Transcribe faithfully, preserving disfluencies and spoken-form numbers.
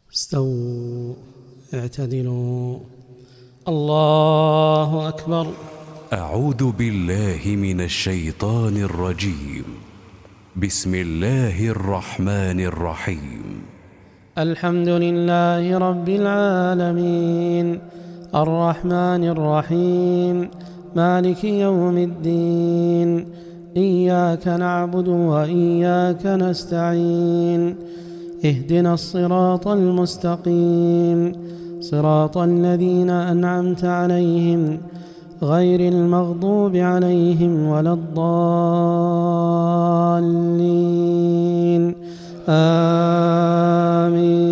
استووا اعتدلوا. الله أكبر. أعوذ بالله من الشيطان الرجيم. بسم الله الرحمن الرحيم. الحمد لله رب العالمين الرحمن الرحيم مالك يوم الدين. إياك نعبد وإياك نستعين. اهدنا الصراط المستقيم صراط الذين أنعمت عليهم غير المغضوب عليهم ولا الضالين. آمين.